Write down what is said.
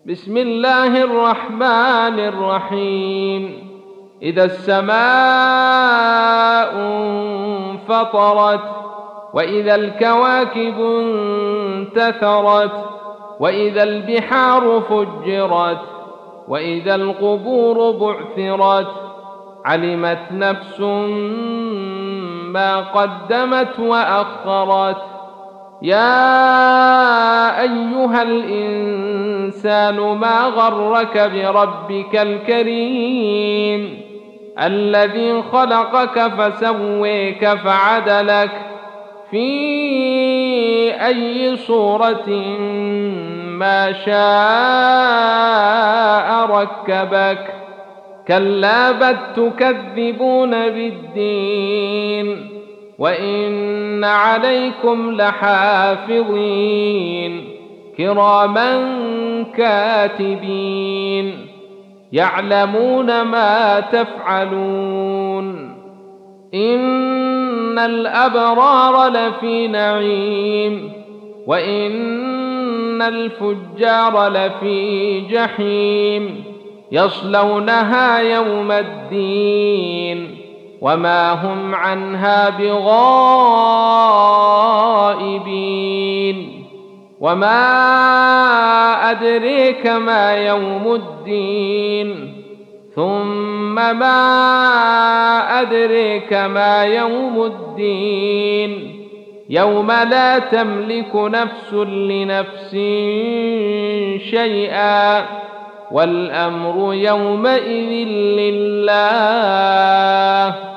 بسم الله الرحمن الرحيم. إذا السماء انفطرت، وإذا الكواكب انتثرت، وإذا البحار فجرت، وإذا القبور بعثرت، علمت نفس ما قدمت وأخرت. يا أيها الإنسان ما غرك بربك الكريم الذي خلقك فسويك فعدلك في أي صورة ما شاء ركبك. كلا بل تكذبون بالدين، وإن عليكم لحافظين كراما كاتبين يعلمون ما تفعلون. إن الأبرار لفي نعيم، وإن الفجار لفي جحيم يصلونها يوم الدين وما هم عنها بغائبين. وما أدريك ما يوم الدين، ثم ما أدريك ما يوم الدين، يوم لا تملك نفس لنفس شيئا والأمر يومئذ لله.